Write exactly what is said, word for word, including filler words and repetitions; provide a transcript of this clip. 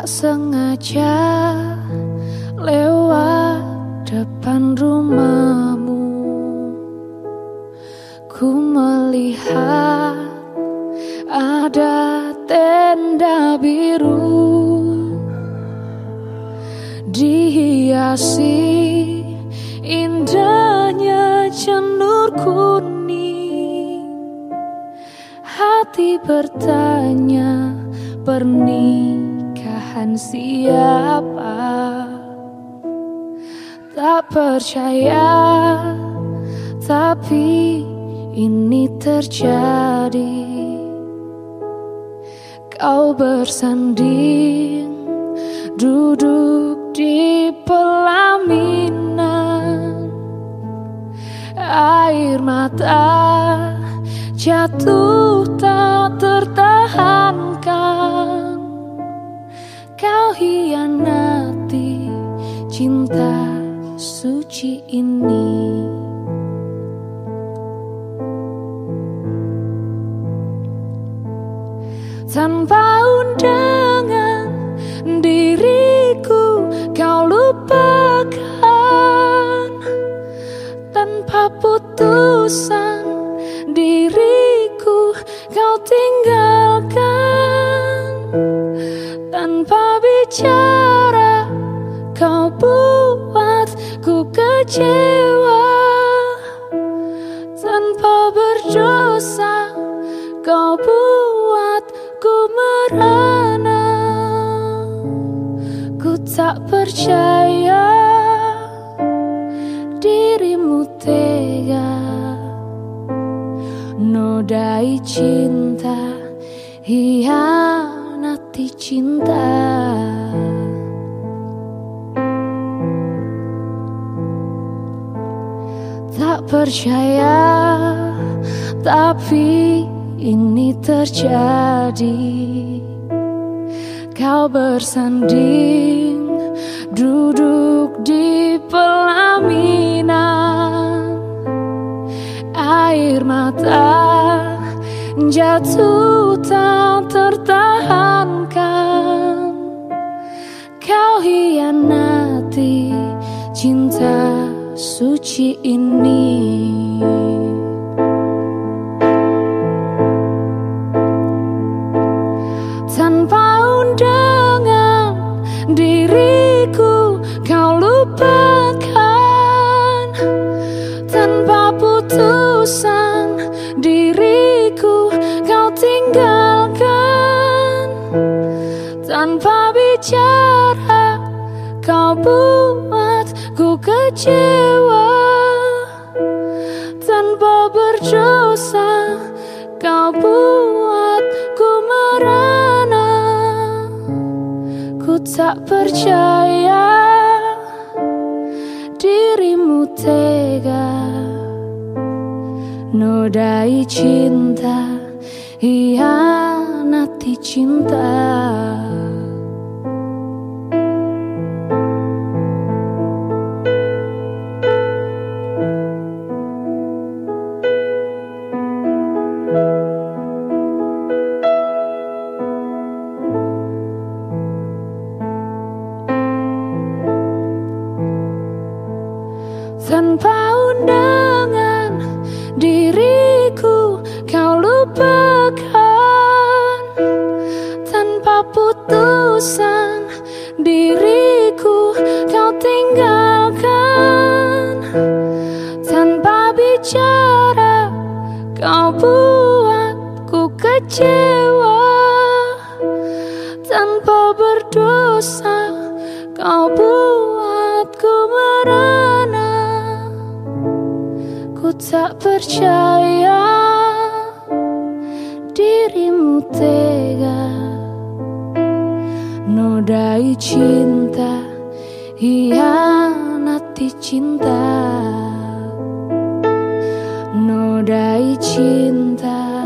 sengaja lewat depan rumahmu. Ku melihat ada tenda biru dihiasi indahnya janur kuning. Hati bertanya, pernikahan siapa? Tak percaya, tapi ini terjadi. Kau bersanding duduk di pelaminan, air mata jatuh tak tertahankan. Kau hianati cinta suci ini. Tanpa undangan diriku kau lupakan, tanpa putusan diriku kau tinggalkan, tanpa bicara kau buatku kecewa, tanpa berdosa kau buatku merana. Ku tak percaya dirimu tega nodai cinta, hianati cinta. Tak percaya, tapi ini terjadi. Kau bersanding duduk di pelaminan, air mata jatuh tak tertahankan. Kau hianati cinta suci ini. Tanpa undangan diriku kau lupakan, tanpa putusan diriku kau tinggalkan, tanpa bicara kau buatku kecewa, tanpa berdosa kau buatku merana. Ku tak percaya dirimu tega nodai cinta, hianati cinta. Tanpa undangan diriku kau lupakan, tanpa putusan diriku kau tinggalkan, tanpa bicara kau buatku kecewa, tanpa berdosa kau buatku merana. Ku tak percaya dirimu tega nodai cinta, hianati cinta, nodai cinta.